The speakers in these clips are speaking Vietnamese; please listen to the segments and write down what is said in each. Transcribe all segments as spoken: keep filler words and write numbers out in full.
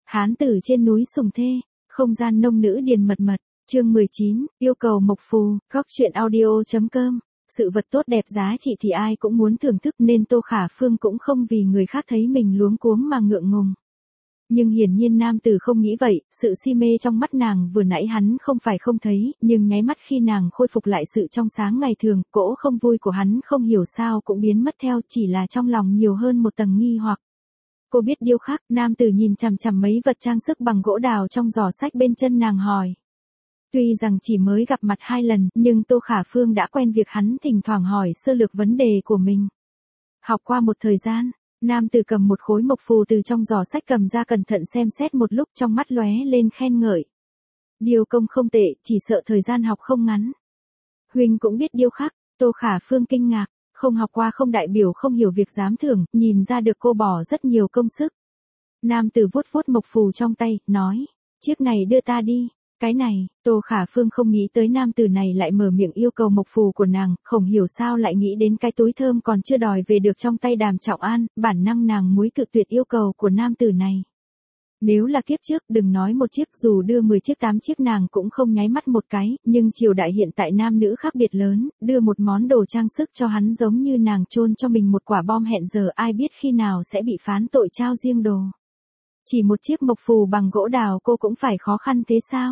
Hán tử trên núi Sùng Thê, không gian nông nữ điền mật mật, chương mười chín, yêu cầu mộc phù, góc truyện audio.com. Sự vật tốt đẹp giá trị thì ai cũng muốn thưởng thức nên Tô Khả Phương cũng không vì người khác thấy mình luống cuống mà ngượng ngùng. Nhưng hiển nhiên nam tử không nghĩ vậy, sự si mê trong mắt nàng vừa nãy hắn không phải không thấy, nhưng nháy mắt khi nàng khôi phục lại sự trong sáng ngày thường, cỗ không vui của hắn không hiểu sao cũng biến mất theo, chỉ là trong lòng nhiều hơn một tầng nghi hoặc. Cô biết điêu khắc, nam tử nhìn chằm chằm mấy vật trang sức bằng gỗ đào trong giỏ sách bên chân nàng hỏi. Tuy rằng chỉ mới gặp mặt hai lần, nhưng Tô Khả Phương đã quen việc hắn thỉnh thoảng hỏi sơ lược vấn đề của mình. Học qua một thời gian, nam tử cầm một khối mộc phù từ trong giỏ sách cầm ra cẩn thận xem xét một lúc, trong mắt lóe lên khen ngợi. Điêu công không tệ, chỉ sợ thời gian học không ngắn. Huynh cũng biết điêu khắc, Tô Khả Phương kinh ngạc, không học qua không đại biểu không hiểu việc giám thưởng, nhìn ra được cô bỏ rất nhiều công sức. Nam tử vuốt vuốt mộc phù trong tay, nói, chiếc này đưa ta đi. Cái này, Tô Khả Phương không nghĩ tới nam tử này lại mở miệng yêu cầu mộc phù của nàng, không hiểu sao lại nghĩ đến cái túi thơm còn chưa đòi về được trong tay Đàm Trọng An, bản năng nàng muối cự tuyệt yêu cầu của nam tử này. Nếu là kiếp trước, đừng nói một chiếc, dù đưa mười chiếc tám chiếc nàng cũng không nháy mắt một cái, nhưng triều đại hiện tại nam nữ khác biệt lớn, đưa một món đồ trang sức cho hắn giống như nàng chôn cho mình một quả bom hẹn giờ, ai biết khi nào sẽ bị phán tội trao riêng đồ. Chỉ một chiếc mộc phù bằng gỗ đào cô cũng phải khó khăn thế sao?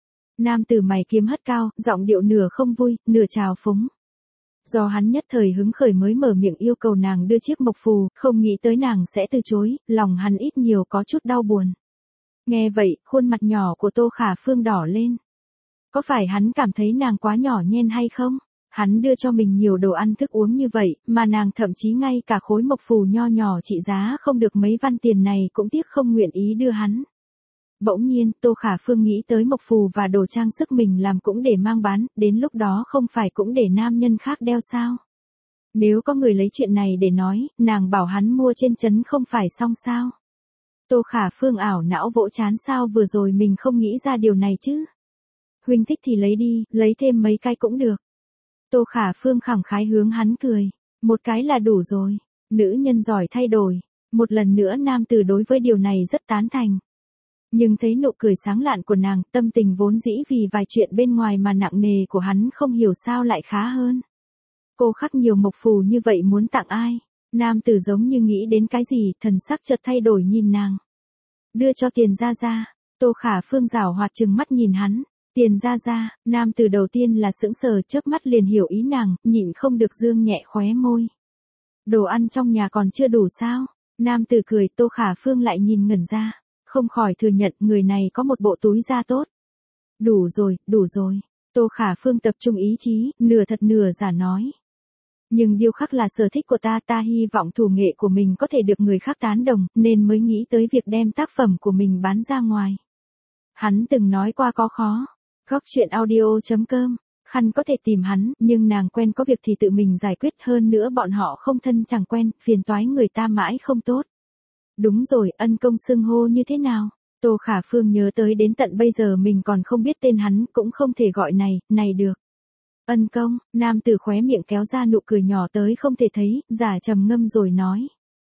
Nam tử mày kiếm hất cao, giọng điệu nửa không vui, nửa trào phúng. Do hắn nhất thời hứng khởi mới mở miệng yêu cầu nàng đưa chiếc mộc phù, không nghĩ tới nàng sẽ từ chối, lòng hắn ít nhiều có chút đau buồn. Nghe vậy, khuôn mặt nhỏ của Tô Khả Phương đỏ lên. Có phải hắn cảm thấy nàng quá nhỏ nhen hay không? Hắn đưa cho mình nhiều đồ ăn thức uống như vậy, mà nàng thậm chí ngay cả khối mộc phù nho nhỏ trị giá không được mấy văn tiền này cũng tiếc không nguyện ý đưa hắn. Bỗng nhiên, Tô Khả Phương nghĩ tới mộc phù và đồ trang sức mình làm cũng để mang bán, đến lúc đó không phải cũng để nam nhân khác đeo sao? Nếu có người lấy chuyện này để nói, nàng bảo hắn mua trên trấn không phải xong sao? Tô Khả Phương ảo não vỗ chán, sao vừa rồi mình không nghĩ ra điều này chứ? Huynh thích thì lấy đi, lấy thêm mấy cái cũng được. Tô Khả Phương khẳng khái hướng hắn cười, một cái là đủ rồi, nữ nhân giỏi thay đổi. Một lần nữa nam tử đối với điều này rất tán thành. Nhưng thấy nụ cười sáng lạn của nàng, tâm tình vốn dĩ vì vài chuyện bên ngoài mà nặng nề của hắn không hiểu sao lại khá hơn. Cô khắc nhiều mộc phù như vậy muốn tặng ai? Nam tử giống như nghĩ đến cái gì, thần sắc chợt thay đổi nhìn nàng. Đưa cho Tiền Gia Gia. Tô Khả Phương giảo hoạt trừng mắt nhìn hắn. Tiền Gia Gia, nam tử đầu tiên là sững sờ, chớp mắt liền hiểu ý nàng, nhịn không được dương nhẹ khóe môi. Đồ ăn trong nhà còn chưa đủ sao? Nam tử cười, Tô Khả Phương lại nhìn ngẩn ra. Không khỏi thừa nhận người này có một bộ túi da tốt. Đủ rồi, đủ rồi. Tô Khả Phương tập trung ý chí, nửa thật nửa giả nói. Nhưng điêu khắc là sở thích của ta, ta hy vọng thủ nghệ của mình có thể được người khác tán đồng, nên mới nghĩ tới việc đem tác phẩm của mình bán ra ngoài. Hắn từng nói qua có khó. Góc truyện audio.com, khăn có thể tìm hắn, nhưng nàng quen có việc thì tự mình giải quyết, hơn nữa bọn họ không thân chẳng quen, phiền toái người ta mãi không tốt. Đúng rồi, ân công xưng hô như thế nào? Tô Khả Phương nhớ tới đến tận bây giờ mình còn không biết tên hắn, cũng không thể gọi này, này được. Ân công, nam tử khóe miệng kéo ra nụ cười nhỏ tới không thể thấy, giả trầm ngâm rồi nói.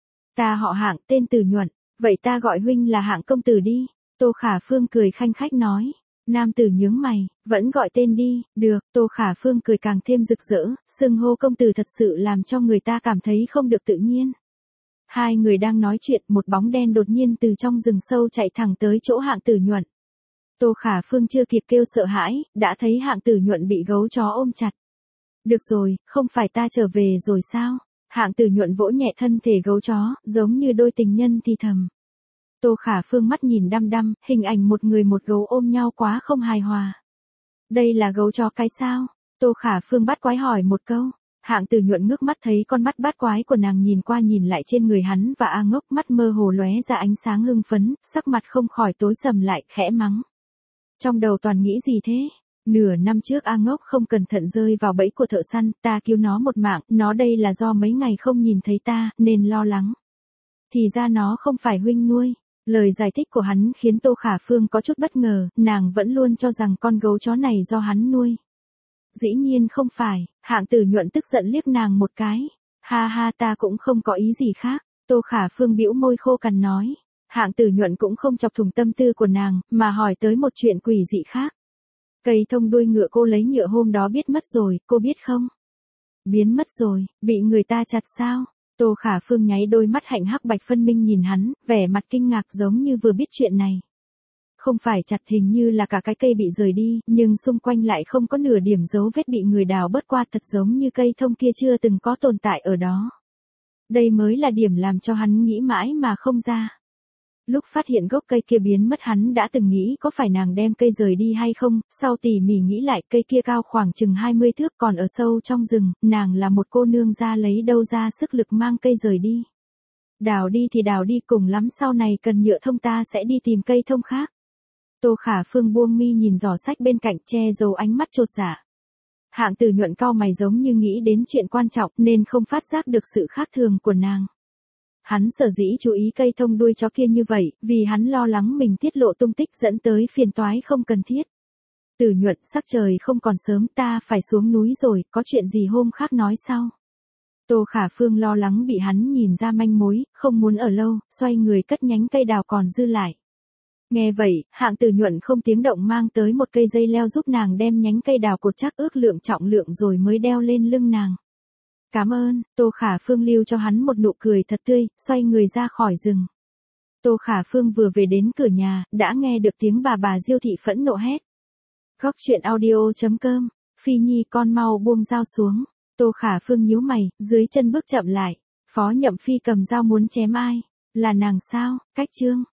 Ta họ Hạng, tên Từ Nhuận, vậy ta gọi huynh là Hạng công tử đi. Tô Khả Phương cười khanh khách nói. Nam tử nhướng mày, vẫn gọi tên đi, được. Tô Khả Phương cười càng thêm rực rỡ, xưng hô công tử thật sự làm cho người ta cảm thấy không được tự nhiên. Hai người đang nói chuyện, một bóng đen đột nhiên từ trong rừng sâu chạy thẳng tới chỗ Hạng Tử Nhuận. Tô Khả Phương chưa kịp kêu sợ hãi, đã thấy Hạng Tử Nhuận bị gấu chó ôm chặt. Được rồi, không phải ta trở về rồi sao? Hạng Tử Nhuận vỗ nhẹ thân thể gấu chó, giống như đôi tình nhân thì thầm. Tô Khả Phương mắt nhìn đăm đăm, hình ảnh một người một gấu ôm nhau quá không hài hòa. Đây là gấu chó cái sao? Tô Khả Phương bắt quái hỏi một câu. Hạng Tử Nhuận ngước mắt thấy con mắt bát quái của nàng nhìn qua nhìn lại trên người hắn và A Ngốc, mắt mơ hồ lóe ra ánh sáng hưng phấn, sắc mặt không khỏi tối sầm lại, khẽ mắng. Trong đầu toàn nghĩ gì thế? Nửa năm trước A Ngốc không cẩn thận rơi vào bẫy của thợ săn, ta cứu nó một mạng, nó đây là do mấy ngày không nhìn thấy ta, nên lo lắng. Thì ra nó không phải huynh nuôi. Lời giải thích của hắn khiến Tô Khả Phương có chút bất ngờ, nàng vẫn luôn cho rằng con gấu chó này do hắn nuôi. Dĩ nhiên không phải, Hạng Tử Nhuận tức giận liếc nàng một cái. Ha ha, ta cũng không có ý gì khác. Tô Khả Phương bĩu môi khô cằn nói. Hạng Tử Nhuận cũng không chọc thủng tâm tư của nàng, mà hỏi tới một chuyện quỷ dị khác. Cây thông đuôi ngựa cô lấy nhựa hôm đó biết mất rồi, cô biết không? Biến mất rồi, bị người ta chặt sao? Tô Khả Phương nháy đôi mắt hạnh hắc bạch phân minh nhìn hắn, vẻ mặt kinh ngạc giống như vừa biết chuyện này. Không phải chặt, hình như là cả cái cây bị rời đi, nhưng xung quanh lại không có nửa điểm dấu vết bị người đào bớt qua, thật giống như cây thông kia chưa từng có tồn tại ở đó. Đây mới là điểm làm cho hắn nghĩ mãi mà không ra. Lúc phát hiện gốc cây kia biến mất hắn đã từng nghĩ có phải nàng đem cây rời đi hay không, sau tỉ mỉ nghĩ lại cây kia cao khoảng chừng hai mươi thước còn ở sâu trong rừng, nàng là một cô nương ra lấy đâu ra sức lực mang cây rời đi. Đào đi thì đào đi, cùng lắm sau này cần nhựa thông ta sẽ đi tìm cây thông khác. Tô Khả Phương buông mi nhìn giỏ sách bên cạnh, che giấu ánh mắt chột dạ. Hạng Tử Nhuận cau mày giống như nghĩ đến chuyện quan trọng nên không phát giác được sự khác thường của nàng. Hắn sở dĩ chú ý cây thông đuôi chó kia như vậy, vì hắn lo lắng mình tiết lộ tung tích dẫn tới phiền toái không cần thiết. Tử Nhuận, sắc trời không còn sớm, ta phải xuống núi rồi, có chuyện gì hôm khác nói sau. Tô Khả Phương lo lắng bị hắn nhìn ra manh mối, không muốn ở lâu, xoay người cất nhánh cây đào còn dư lại. Nghe vậy, Hạng Tử Nhuận không tiếng động mang tới một cây dây leo giúp nàng đem nhánh cây đào cột chắc ước lượng trọng lượng rồi mới đeo lên lưng nàng. Cảm ơn, Tô Khả Phương lưu cho hắn một nụ cười thật tươi, xoay người ra khỏi rừng. Tô Khả Phương vừa về đến cửa nhà, đã nghe được tiếng bà bà Diêu thị phẫn nộ hét. Góc truyện audio chấm com, Phi Nhi con mau buông dao xuống. Tô Khả Phương nhíu mày, dưới chân bước chậm lại. Phó Nhậm Phi cầm dao muốn chém ai? Là nàng sao? Cách chương.